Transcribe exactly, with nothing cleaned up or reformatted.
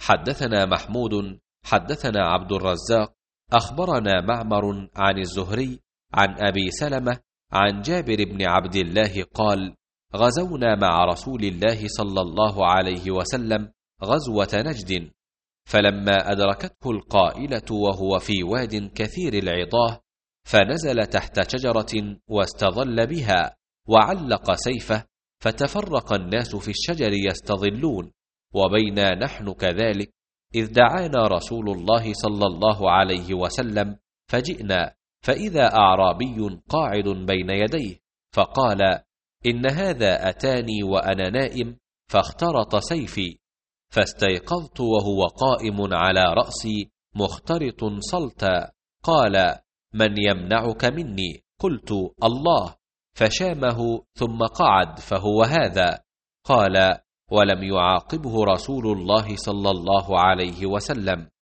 حدثنا محمود حدثنا عبد الرزاق أخبرنا معمر عن الزهري عن أبي سلمة عن جابر بن عبد الله قال: غزونا مع رسول الله صلى الله عليه وسلم غزوة نجد، فلما أدركته القائلة وهو في واد كثير العضاه، فنزل تحت شجرة واستظل بها وعلق سيفه، فتفرق الناس في الشجر يستظلون، وبينا نحن كذلك إذ دعانا رسول الله صلى الله عليه وسلم، فجئنا فإذا أعرابي قاعد بين يديه، فقال: إن هذا أتاني وأنا نائم فاخترط سيفي، فاستيقظت وهو قائم على رأسي مخترط صلتا، قال: من يمنعك مني؟ قلت: الله، فشامه ثم قعد، فهو هذا. قال: ولم يعاقبه رسول الله صلى الله عليه وسلم،